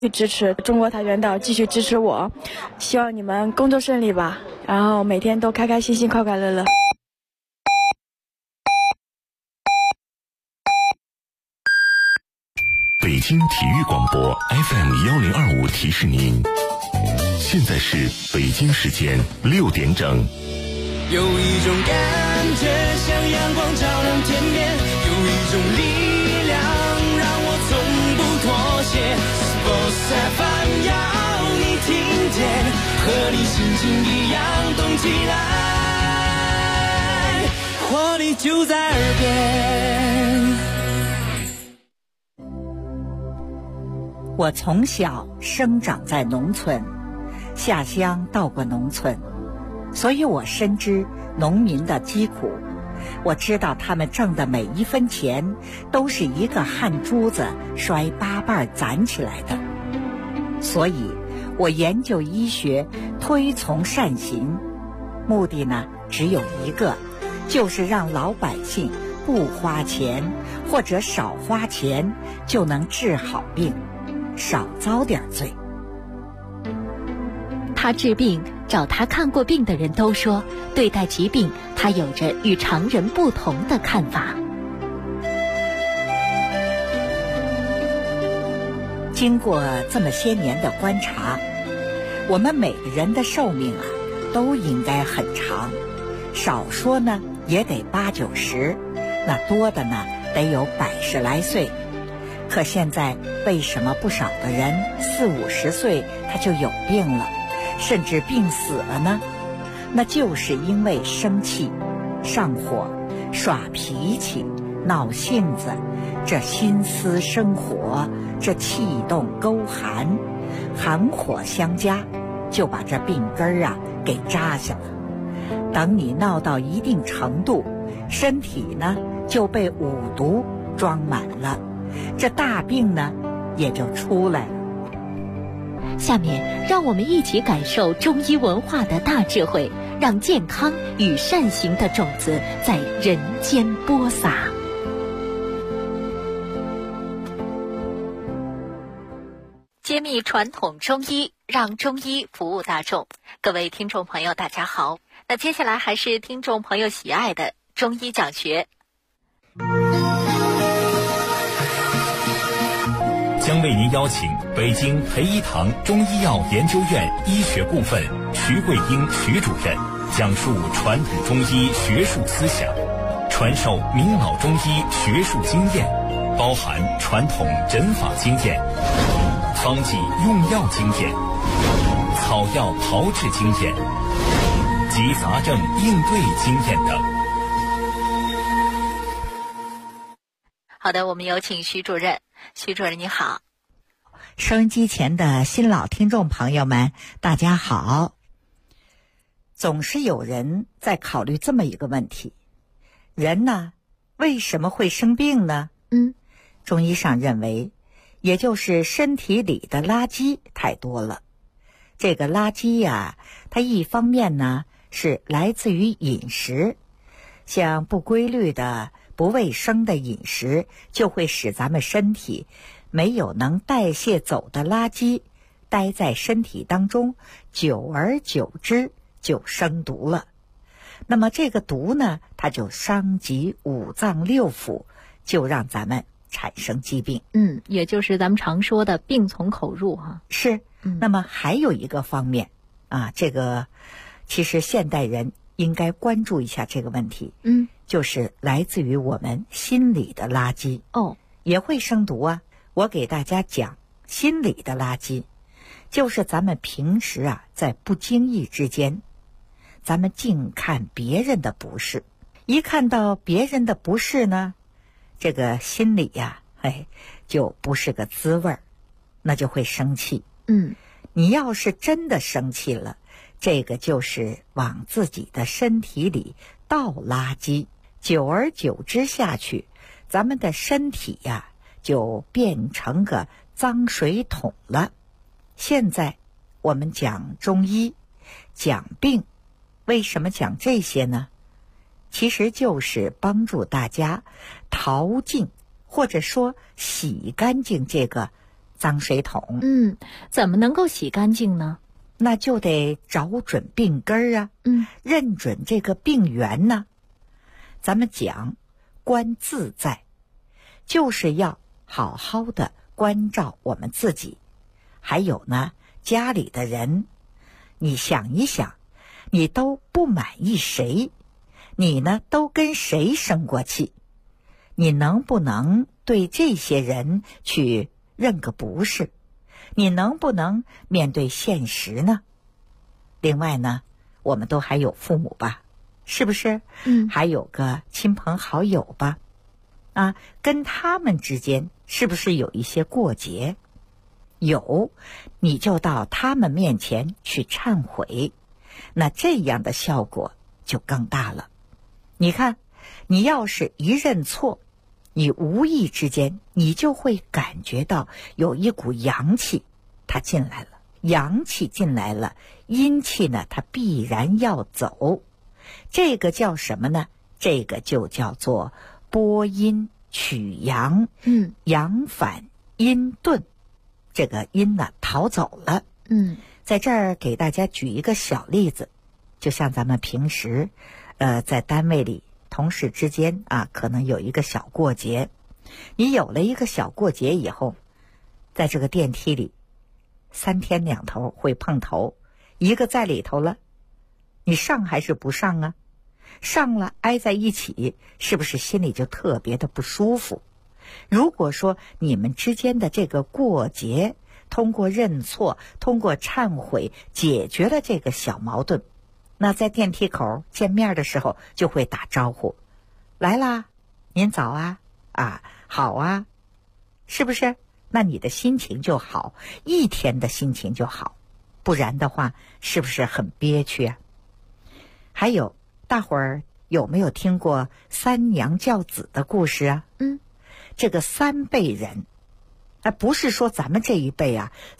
去支持中国跆拳道，继续支持我，希望你们工作顺利吧，然后每天都开开心心、快快乐乐。 北京体育广播 FM1025提示您，现在是北京时间6点整。 有一种感觉像阳光照亮天边，有一种力量让我从不妥协。Sports FM 要你听见，和你心情一样动起来，活力就在耳边。 我从小生长在农村，下乡到过农村，所以我深知农民的疾苦。我知道他们挣的每一分钱都是一个汗珠子摔8瓣攒起来的。所以我研究医学，推崇善行，目的呢只有一个，就是让老百姓不花钱或者少花钱就能治好病，少遭点罪。 他治病，找他看过病的人都说，对待疾病他有着与常人不同的看法。 经过这么些年的观察，我们每个人的寿命啊都应该很长，少说呢也得80、90，那多的呢得有100来岁。可现在为什么不少的人40、50岁他就有病了，甚至病死了呢？那就是因为生气、上火、耍脾气、闹性子，这心思生火，这气动勾寒，寒火相加，就把这病根啊给扎下了。等你闹到一定程度，身体呢就被五毒装满了，这大病呢也就出来了。 下面让我们一起感受中医文化的大智慧，让健康与善行的种子在人间播撒。揭秘传统中医，让中医服务大众。各位听众朋友大家好，那接下来还是听众朋友喜爱的中医讲学。 将为您邀请北京培一堂中医药研究院医学部分徐桂英徐主任讲述传统中医学术思想，传授明老中医学术经验，包含传统诊法经验、方剂用药经验、草药炮制经验及杂症应对经验等。 好的，我们有请徐主任。徐主任你好。 收音机前的新老听众朋友们大家好。总是有人在考虑这么一个问题，人呢为什么会生病呢？中医上认为，也就是身体里的垃圾太多了。这个垃圾呀，它一方面呢是来自于饮食，像不规律的不卫生的饮食就会使咱们身体没有能代谢走的垃圾待在身体当中，久而久之就生毒了。那么这个毒呢，它就伤及五脏六腑，就让咱们产生疾病。 也就是咱们常说的病从口入哈。 是。那么还有一个方面啊，这个其实现代人应该关注一下这个问题。就是来自于我们心理的垃圾。也会生毒啊。我给大家讲心理的垃圾，就是咱们平时啊在不经意之间，咱们净看别人的不是，一看到别人的不是呢，这个心里呀就不是个滋味儿，那就会生气。你要是真的生气了，这个就是往自己的身体里倒垃圾，久而久之下去，咱们的身体呀就变成个脏水桶了。现在我们讲中医，讲病，为什么讲这些呢？其实就是帮助大家淘净，或者说洗干净这个脏水桶。 怎么能够洗干净呢？ 那就得找准病根啊，认准这个病源呢。咱们讲观自在，就是要好好的关照我们自己，还有呢家里的人。你想一想，你都不满意谁？你呢都跟谁生过气？你能不能对这些人去认个不是？你能不能面对现实呢？另外呢，我们都还有父母吧，是不是？还有个亲朋好友吧，跟他们之间是不是有一些过节？有，你就到他们面前去忏悔，那这样的效果就更大了。你看，你要是一认错，你无意之间你就会感觉到有一股阳气它进来了，阳气进来了，阴气呢它必然要走。这个叫什么呢？这个就叫做拨阴取阳，阳反阴遁，这个阴呢逃走了。在这儿给大家举一个小例子，就像咱们平时在单位里同事之间可能有一个小过节，你有了一个小过节以后，在这个电梯里3天2头会碰头，一个在里头了，你上还是不上啊？上了挨在一起，是不是心里就特别的不舒服？如果说你们之间的这个过节，通过认错，通过忏悔解决了这个小矛盾，那在电梯口见面的时候就会打招呼，来啦，您早啊，好啊，是不是？那你的心情就好，一天的心情就好，不然的话是不是很憋屈啊？还有，大伙儿有没有听过3娘教子的故事啊？这个3辈人，不是说咱们这一辈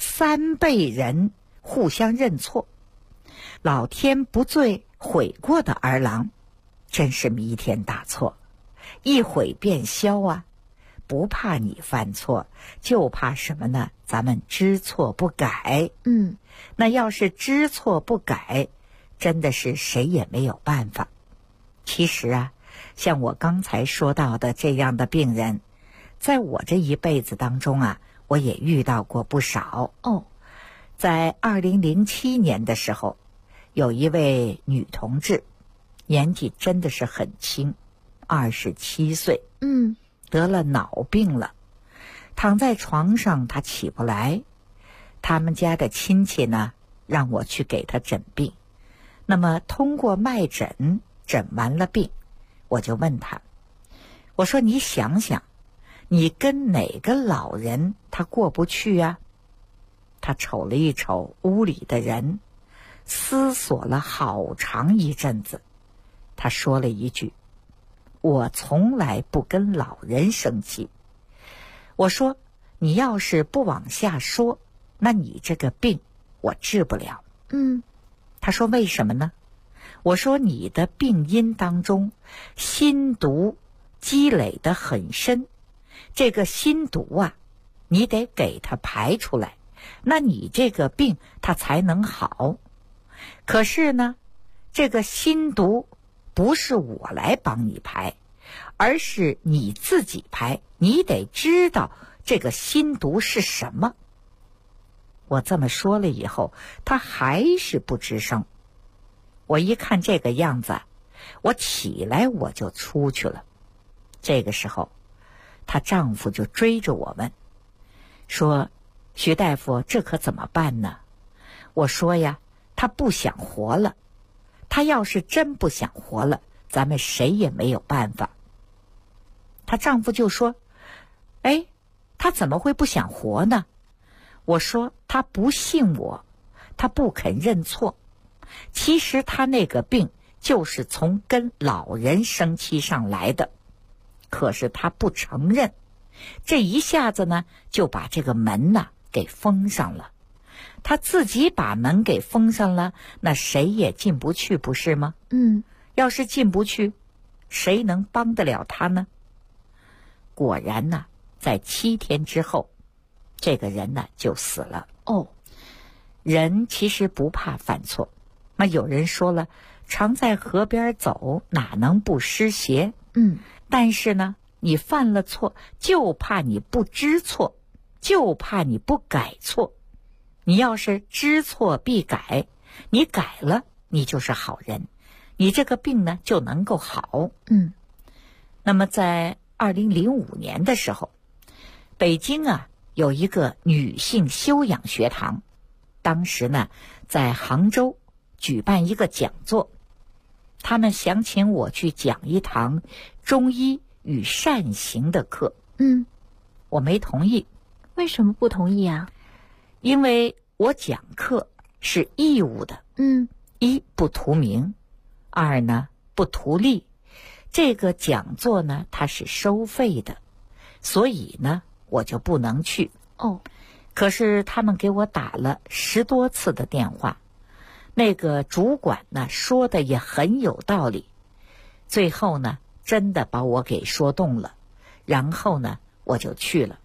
3辈人互相认错，老天不罪悔过的儿郎，真是弥天大错，一悔便消不怕你犯错，就怕什么呢？咱们知错不改。那要是知错不改，真的是谁也没有办法。其实像我刚才说到的这样的病人，在我这一辈子当中我也遇到过不少。在2007年的时候，有一位女同志，年纪真的是很轻，27岁，得了脑病了，躺在床上她起不来。他们家的亲戚呢，让我去给她诊病。那么通过脉诊，诊完了病，我就问她，我说你想想，你跟哪个老人他过不去啊？他瞅了一瞅屋里的人，思索了好长一阵子，他说了一句，我从来不跟老人生气。我说你要是不往下说，那你这个病我治不了。他说为什么呢？我说你的病因当中心毒积累得很深，这个心毒你得给它排出来，那你这个病它才能好。可是呢，这个心毒不是我来帮你排，而是你自己排，你得知道这个心毒是什么。我这么说了以后，他还是不吱声。我一看这个样子，我起来我就出去了。这个时候，她丈夫就追着我问，说徐大夫，这可怎么办呢？我说呀，她不想活了，她要是真不想活了，咱们谁也没有办法。她丈夫就说，她怎么会不想活呢？我说她不信我，她不肯认错。其实她那个病就是从跟老人生气上来的，可是她不承认，这一下子呢就把这个门给封上了。她自己把门给封上了，那谁也进不去，不是吗？要是进不去，谁能帮得了她呢？果然在7天之后， 这个人呢就死了。 哦， 人其实不怕犯错，那有人说了，常在河边走，哪能不湿鞋？但是呢，你犯了错，就怕你不知错，就怕你不改错。你要是知错必改，你改了，你就是好人，你这个病呢就能够好。那么在2005年的时候，北京啊有一个女性修养学堂，当时呢在杭州举办一个讲座，他们想请我去讲一堂中医与善行的课。我没同意。 为什么不同意啊？ 因为我讲课是义务的。一不图名，二呢不图利。这个讲座呢它是收费的，所以呢我就不能去。可是他们给我打了10多次的电话，那个主管呢说的也很有道理，最后呢真的把我给说动了，然后呢我就去了。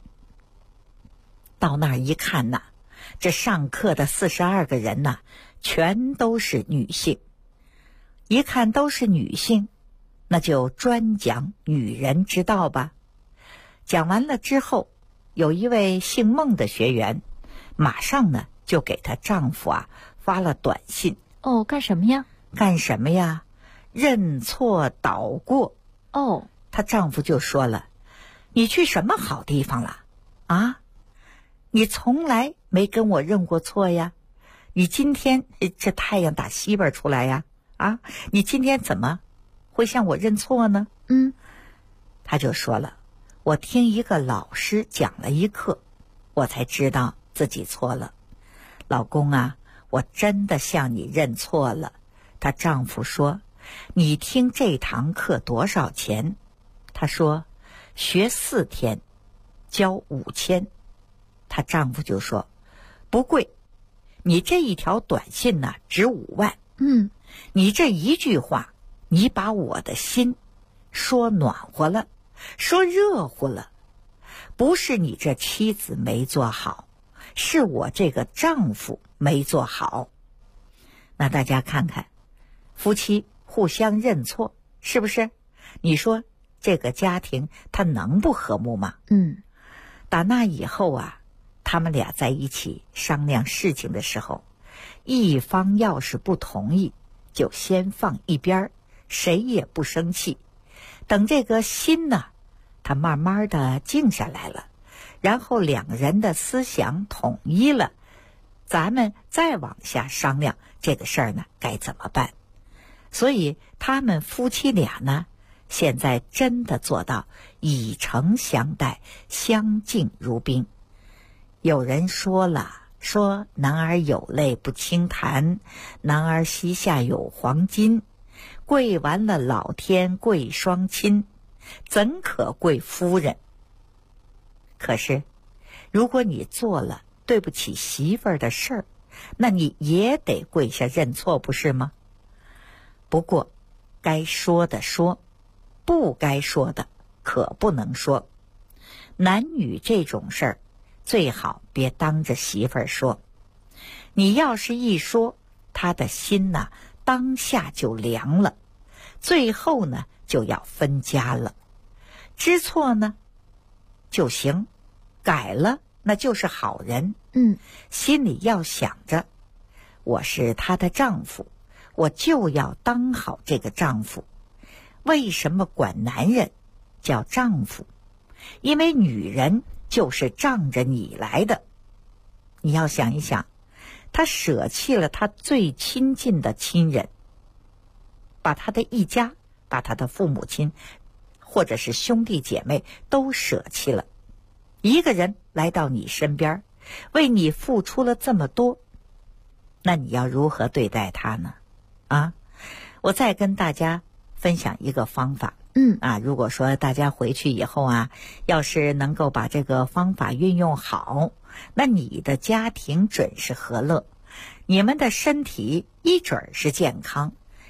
到那儿一看呐，这上课的42个人呐，全都是女性。一看都是女性，那就专讲女人之道吧。讲完了之后，有一位姓孟的学员，马上呢就给她丈夫啊发了短信。 干什么呀？ 干什么呀？认错倒过。她丈夫就说了，你去什么好地方了啊？你从来没跟我认过错呀，你今天这太阳打西边出来呀，你今天怎么会向我认错呢？他就说了，我听一个老师讲了一课，我才知道自己错了。老公啊，我真的向你认错了。她丈夫说，你听这堂课多少钱？她说，学4天，交5000。她丈夫就说，不贵，你这一条短信呢值5万。你这一句话，你把我的心说暖和了，说热乎了。不是你这妻子没做好，是我这个丈夫没做好。那大家看看，夫妻互相认错，是不是？你说这个家庭他能不和睦吗？打那以后啊，他们俩在一起商量事情的时候，一方要是不同意，就先放一边，谁也不生气。等这个心呢，他慢慢的静下来了，然后2个人的思想统一了，咱们再往下商量这个事儿呢该怎么办。所以他们夫妻俩呢，现在真的做到以诚相待，相敬如宾。有人说了，说男儿有泪不轻弹，男儿膝下有黄金，跪完了老天跪双亲，怎可跪夫人？可是如果你做了对不起媳妇儿的事儿，那你也得跪下认错，不是吗？不过该说的说，不该说的可不能说。男女这种事儿，最好别当着媳妇儿说。你要是一说，他的心呢，当下就凉了，最后呢就要分家了。知错呢就行，改了那就是好人。心里要想着，我是他的丈夫，我就要当好这个丈夫。为什么管男人叫丈夫？因为女人就是仗着你来的。你要想一想，他舍弃了他最亲近的亲人，把他的一家，把他的父母亲或者是兄弟姐妹都舍弃了，一个人来到你身边，为你付出了这么多，那你要如何对待他呢？我再跟大家分享一个方法。如果说大家回去以后啊，要是能够把这个方法运用好，那你的家庭准是和乐，你们的身体一准是健康，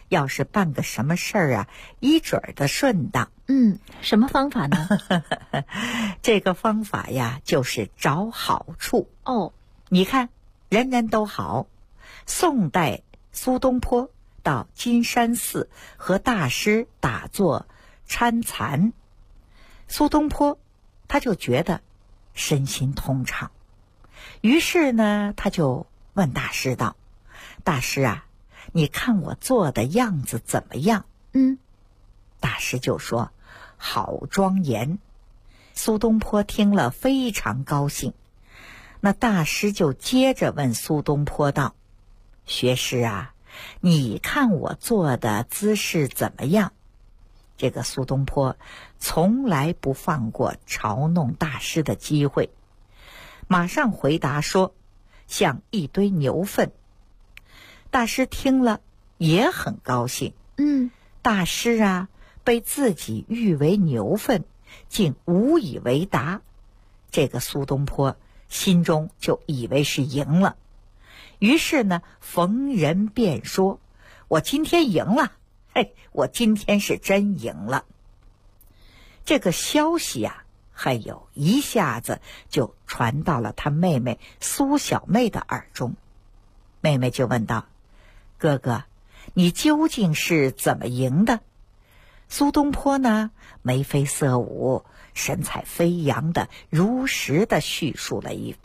要是办个什么事儿啊，一准儿的顺当。 什么方法呢？ 这个方法呀，就是找好处。你看，人人都好。宋代苏东坡到金山寺和大师打坐参禅，苏东坡他就觉得身心通畅，于是呢，他就问大师道：“大师啊，你看我做的样子怎么样？”大师就说：“好庄严。”苏东坡听了非常高兴。那大师就接着问苏东坡道：“学士啊，你看我做的姿势怎么样？”这个苏东坡从来不放过嘲弄大师的机会，马上回答说：“像一堆牛粪。”大师听了也很高兴。大师啊，被自己誉为牛粪，竟无以为答。这个苏东坡心中就以为是赢了，于是呢，逢人便说：“我今天赢了，我今天是真赢了。”这个消息啊，还有一下子就传到了他妹妹苏小妹的耳中。妹妹就问道：“哥哥，你究竟是怎么赢的？”苏东坡呢，眉飞色舞，神采飞扬的如实的叙述了一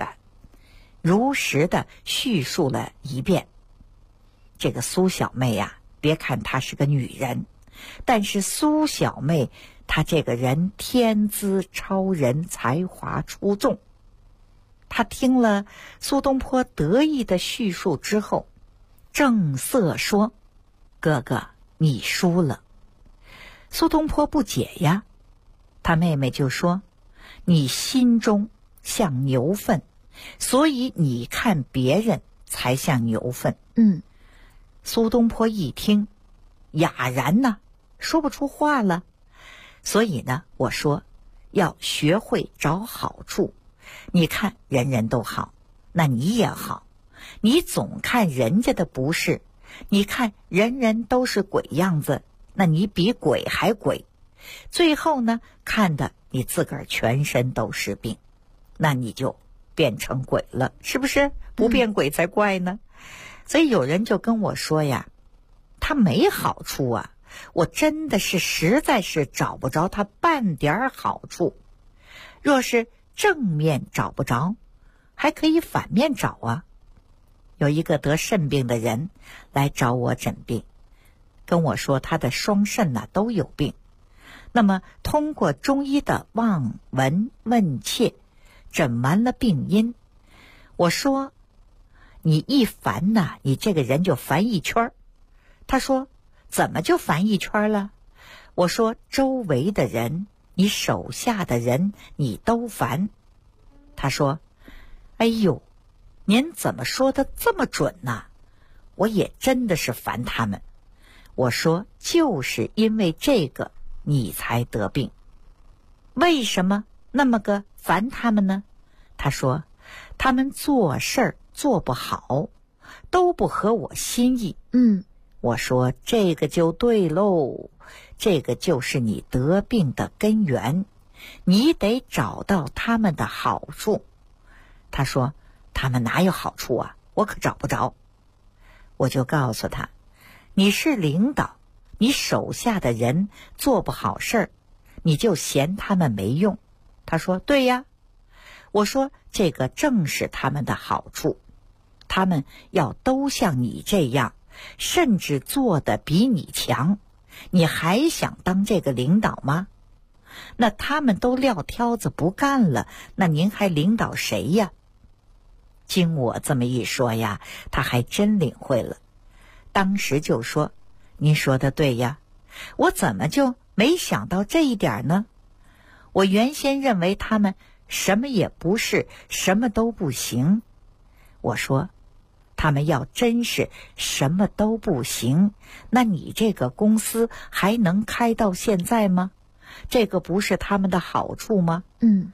遍。这个苏小妹呀，别看她是个女人，但是苏小妹她这个人天资超人，才华出众。她听了苏东坡得意的叙述之后，正色说：“哥哥，你输了。”苏东坡不解呀，他妹妹就说：“你心中像牛粪，所以你看别人才像牛粪。”苏东坡一听，哑然呐，说不出话了。所以呢，我说要学会找好处。你看人人都好，那你也好。你总看人家的不是，你看人人都是鬼样子，那你比鬼还鬼。最后呢，看的你自个儿全身都是病，那你就变成鬼了，是不是？不变鬼才怪呢。所以有人就跟我说呀，他没好处啊，我真的是实在是找不着他半点好处。若是正面找不着，还可以反面找啊。有一个得肾病的人来找我诊病，跟我说他的双肾都有病。那么通过中医的望闻问切诊完了病因，我说你一烦你这个人就烦一圈。他说怎么就烦一圈了？我说周围的人，你手下的人你都烦。他说哎呦，您怎么说的这么准呢？我也真的是烦他们。我说就是因为这个你才得病。为什么那么个烦他们呢？他说他们做事儿做不好，都不合我心意。我说这个就对喽，这个就是你得病的根源，你得找到他们的好处。他说他们哪有好处啊，我可找不着。我就告诉他，你是领导，你手下的人做不好事儿，你就嫌他们没用。他说对呀。我说这个正是他们的好处，他们要都像你这样，甚至做得比你强，你还想当这个领导吗？那他们都撂挑子不干了，那您还领导谁呀？经我这么一说呀，他还真领会了，当时就说您说的对呀，我怎么就没想到这一点呢？我原先认为他们什么也不是，什么都不行。我说他们要真是什么都不行，那你这个公司还能开到现在吗？这个不是他们的好处吗？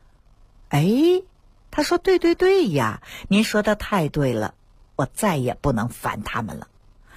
他说对对呀，您说的太对了，我再也不能烦他们了。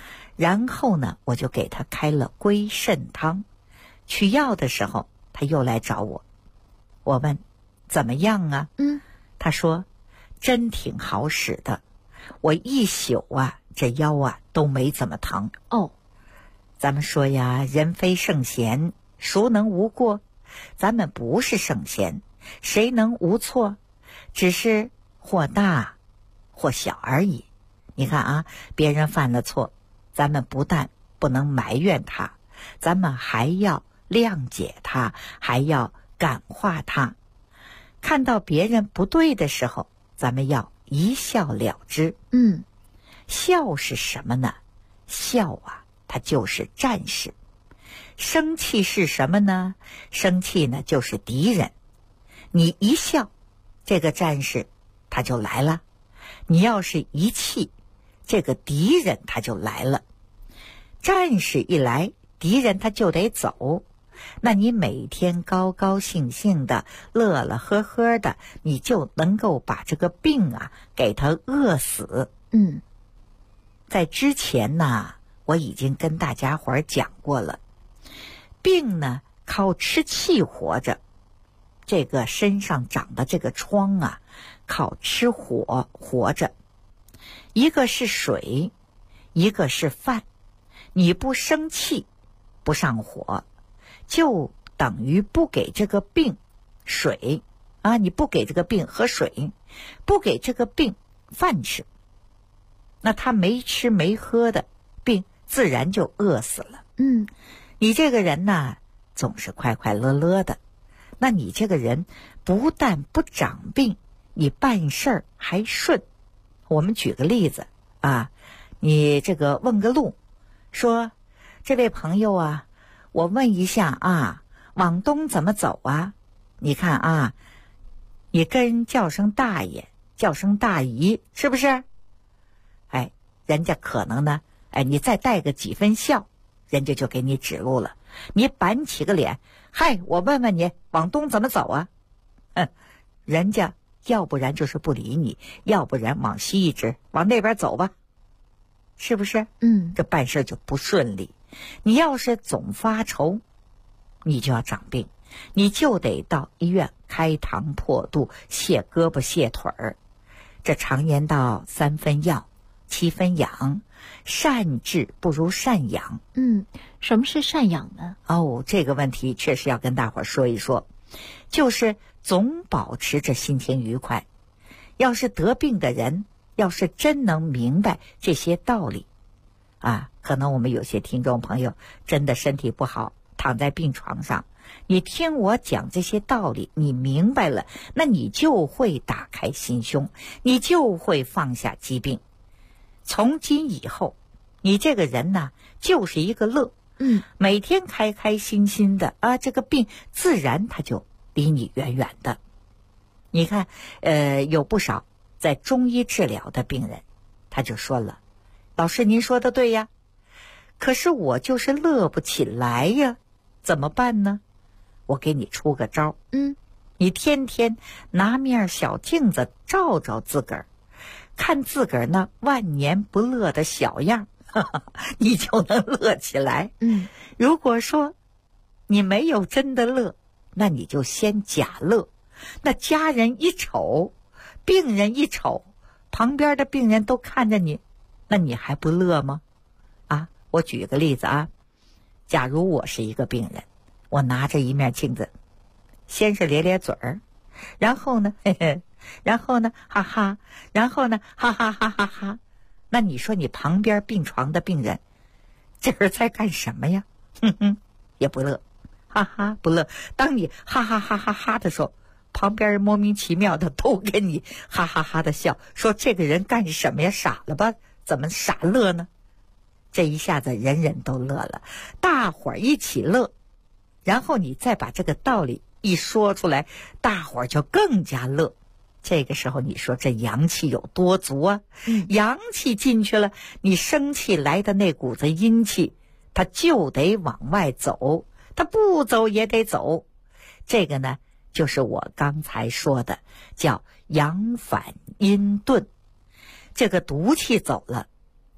然后呢，我就给他开了归肾汤。取药的时候，他又来找我。我问怎么样啊？他说真挺好使的，我一宿啊，这腰啊都没怎么疼。咱们说呀，人非圣贤，孰能无过？咱们不是圣贤，谁能无错？只是或大或小而已。你看啊，别人犯了错，咱们不但不能埋怨他，咱们还要谅解他，还要感化他。看到别人不对的时候，咱们要一笑了之。笑是什么呢？笑啊，它就是战士。生气是什么呢？生气呢就是敌人。你一笑，这个战士他就来了；你要是一气，这个敌人他就来了。战士一来，敌人他就得走。那你每天高高兴兴的，乐乐呵呵的，你就能够把这个病啊给他饿死。在之前呢，我已经跟大家伙儿讲过了，病呢靠吃气活着，这个身上长的这个疮啊，靠吃火活着。一个是水，一个是饭。你不生气，不上火，就等于不给这个病水啊，你不给这个病喝水，不给这个病饭吃，那他没吃没喝的病自然就饿死了。你这个人呢，总是快快乐乐的，那你这个人不但不长病，你办事儿还顺。我们举个例子啊，你这个问个路，说这位朋友啊，我问一下啊，往东怎么走啊？你看啊，你跟叫声大爷，叫声大姨，是不是？人家可能呢，你再带个几分笑，人家就给你指路了。你板起个脸，嗨，我问问你，往东怎么走啊？人家要不然就是不理你，要不然往西一指，往那边走吧，是不是？这办事就不顺利。你要是总发愁，你就要长病，你就得到医院开膛破肚，卸胳膊卸腿儿。这常言道，3分药7分养，善治不如善养。 什么是善养呢？ 这个问题确实要跟大伙儿说一说，就是总保持着心情愉快。要是得病的人，要是真能明白这些道理啊，可能我们有些听众朋友真的身体不好，躺在病床上，你听我讲这些道理，你明白了，那你就会打开心胸，你就会放下疾病。从今以后，你这个人呢，就是一个乐，每天开开心心的啊，这个病自然它就离你远远的。你看，有不少在中医治疗的病人，他就说了，老师您说的对呀，可是我就是乐不起来呀，怎么办呢？我给你出个招，你天天拿面小镜子照照自个儿，看自个儿那万年不乐的小样，你就能乐起来。如果说你没有真的乐，那你就先假乐。那家人一瞅，病人一瞅，旁边的病人都看着你，那你还不乐吗？我举个例子啊，假如我是一个病人，我拿着一面镜子，先是咧咧嘴儿，然后呢嘿嘿，然后呢哈哈，然后呢哈哈哈哈哈。那你说你旁边病床的病人这人在干什么呀？也不乐，哈哈不乐。当你哈哈哈哈哈的时候，旁边人莫名其妙的都跟你哈哈哈的笑，说这个人干什么呀？傻了吧？怎么傻乐呢？这一下子人人都乐了，大伙儿一起乐，然后你再把这个道理一说出来，大伙儿就更加乐。这个时候你说这阳气有多足啊？阳气进去了，你生气来的那股子阴气，它就得往外走，它不走也得走。这个呢，就是我刚才说的，叫阳反阴遁。这个毒气走了，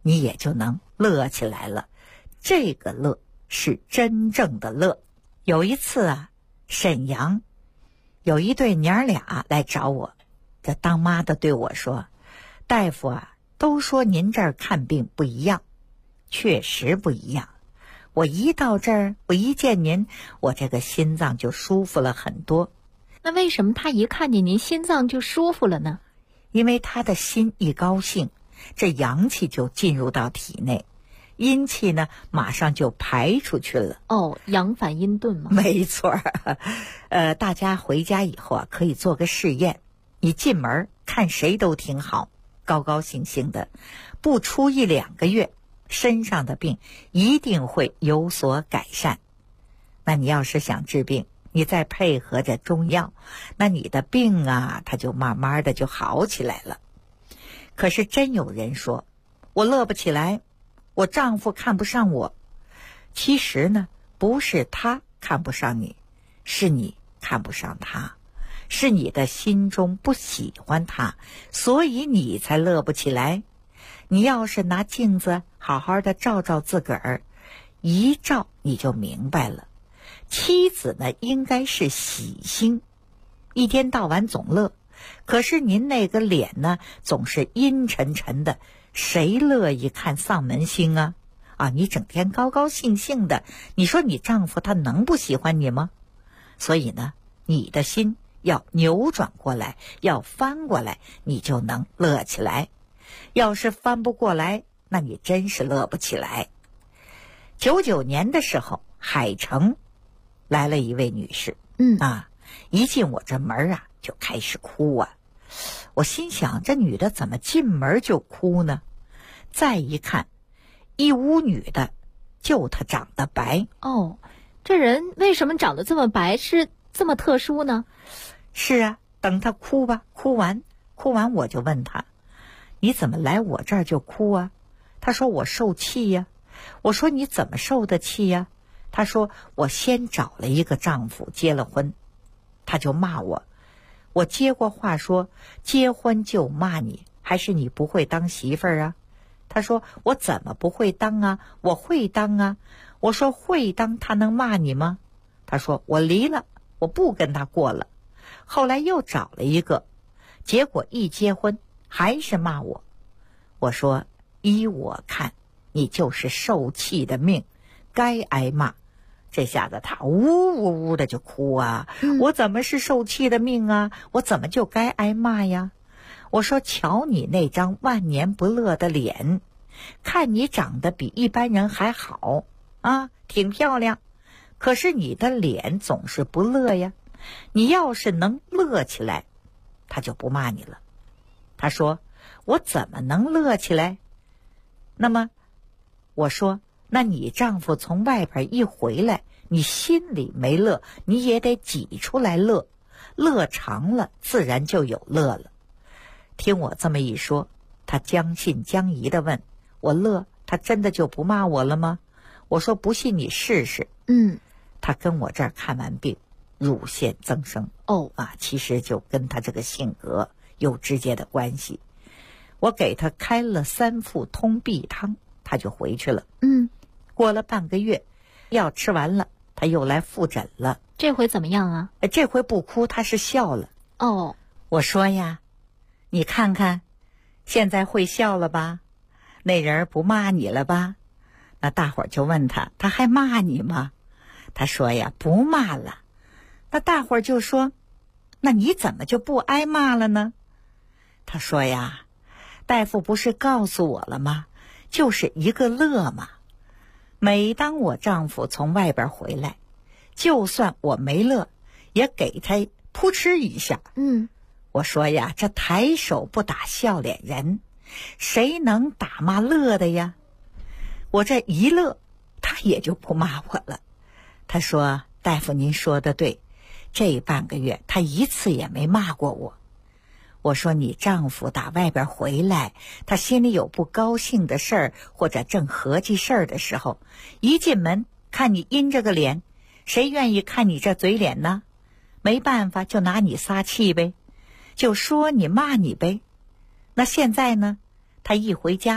你也就能乐起来了。这个乐是真正的乐。有一次啊，沈阳有一对娘俩来找我，这当妈的对我说，大夫啊，都说您这儿看病不一样。确实不一样，我一到这儿，我一见您，我这个心脏就舒服了很多。 那为什么他一看见您心脏就舒服了呢？ 因为他的心一高兴，这阳气就进入到体内，阴气呢马上就排出去了。 哦，阳反阴顿嘛。 没错。大家回家以后啊，可以做个试验，你进门看谁都挺好，高高兴兴的，不出1-2个月，身上的病一定会有所改善。那你要是想治病，你再配合着中药，那你的病啊，它就慢慢的就好起来了。可是真有人说，我乐不起来，我丈夫看不上我。其实呢，不是他看不上你，是你看不上他，是你的心中不喜欢他，所以你才乐不起来。你要是拿镜子好好的照照自个儿，一照你就明白了。妻子呢，应该是喜星，一天到晚总乐，可是您那个脸呢，总是阴沉沉的，谁乐意看丧门星啊？你整天高高兴兴的，你说你丈夫他能不喜欢你吗？所以呢，你的心要扭转过来，要翻过来，你就能乐起来。要是翻不过来，那你真是乐不起来。99年的时候，海城来了一位女士，一进我这门啊，就开始哭啊。我心想，这女的怎么进门就哭呢？再一看，一屋女的，就她长得白。 哦，这人为什么长得这么白，是这么特殊呢？ 是啊，等她哭吧，哭完我就问她，你怎么来我这儿就哭啊？她说我受气呀。我说你怎么受的气呀？她说我先找了一个丈夫，结了婚，她就骂我。我接过话说，结婚就骂你，还是你不会当媳妇儿啊？她说我怎么不会当啊？我会当啊。我说会当，她能骂你吗？她说我离了，我不跟他过了。后来又找了一个，结果一结婚还是骂我。我说依我看，你就是受气的命，该挨骂。这下子他呜呜呜的就哭啊，我怎么是受气的命啊？我怎么就该挨骂呀？我说瞧你那张万年不乐的脸，看你长得比一般人还好啊，挺漂亮，可是你的脸总是不乐呀。你要是能乐起来，他就不骂你了。他说我怎么能乐起来？那么我说，那你丈夫从外边一回来，你心里没乐，你也得挤出来乐，乐长了自然就有乐了。听我这么一说，他将信将疑地问我，乐他真的就不骂我了吗？我说不信你试试。他跟我这儿看完病，乳腺增生。其实就跟他这个性格有直接的关系。我给他开了3副通臂汤，他就回去了。过了半个月，药吃完了，他又来复诊了。 这回怎么样啊？ 这回不哭，他是笑了。我说呀，你看看，现在会笑了吧？那人不骂你了吧？那大伙儿就问他，他还骂你吗？他说呀，不骂了。那大伙儿就说，那你怎么就不挨骂了呢？他说呀，大夫不是告诉我了吗？就是一个乐嘛。每当我丈夫从外边回来，就算我没乐，也给他扑哧一下。我说呀，这抬手不打笑脸人，谁能打骂乐的呀？我这一乐，他也就不骂我了。他说，大夫您说的对，这半个月他一次也没骂过我。我说你丈夫打外边回来，他心里有不高兴的事儿，或者正合计事儿的时候，一进门看你阴着个脸，谁愿意看你这嘴脸呢？没办法，就拿你撒气呗，就说你骂你呗。那现在呢，他一回家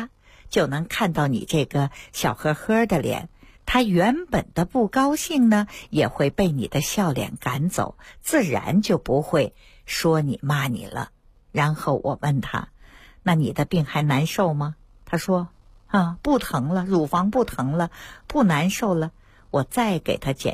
就能看到你这个笑呵呵的脸。他原本的不高兴呢，也会被你的笑脸赶走，自然就不会说你骂你了。然后我问他，那你的病还难受吗？他说不疼了，乳房不疼了，不难受了。我再给他检